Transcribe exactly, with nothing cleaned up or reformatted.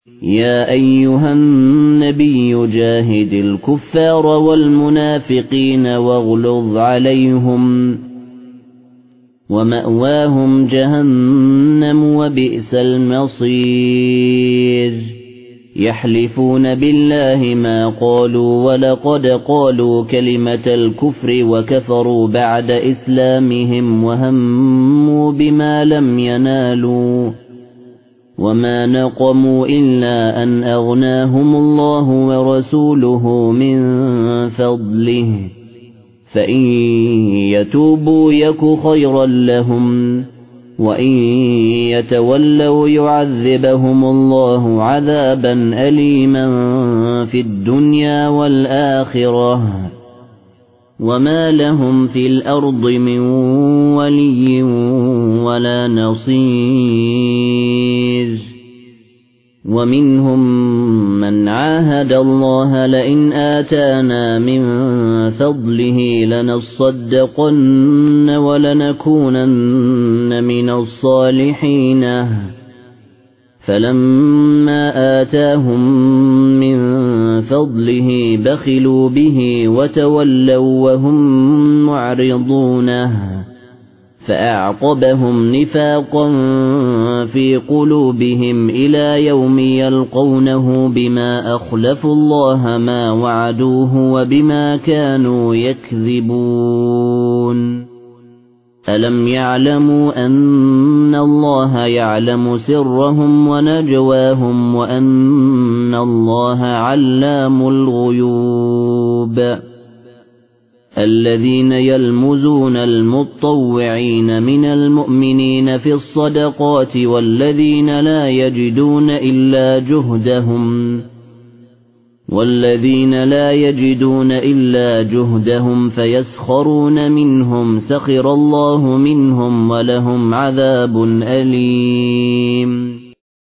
يا أيها النبي جاهد الكفار والمنافقين واغلظ عليهم ومأواهم جهنم وبئس المصير يحلفون بالله ما قالوا ولقد قالوا كلمة الكفر وكفروا بعد إسلامهم وهموا بما لم ينالوا وما نقموا إلا أن أغناهم الله ورسوله من فضله فإن يتوبوا يك خيرا لهم وإن يتولوا يعذبهم الله عذابا أليما في الدنيا والآخرة وما لهم في الأرض من ولي ولا نصير ومنهم من عاهد الله لئن آتانا من فضله لنصدقن ولنكونن من الصالحين فلما آتاهم من فضله بخلوا به وتولوا وهم معرضون فأعقبهم نفاقا في قلوبهم إلى يوم يلقونه بما أخلفوا الله ما وعدوه وبما كانوا يكذبون ألم يعلموا أن الله يعلم سرهم ونجواهم وأن الله علام الغيوب الذين يلمزون المطوعين من المؤمنين في الصدقات والذين لا يجدون إلا جهدهم والذين لا يجدون إلا جهدهم فيسخرون منهم سخر الله منهم ولهم عذاب أليم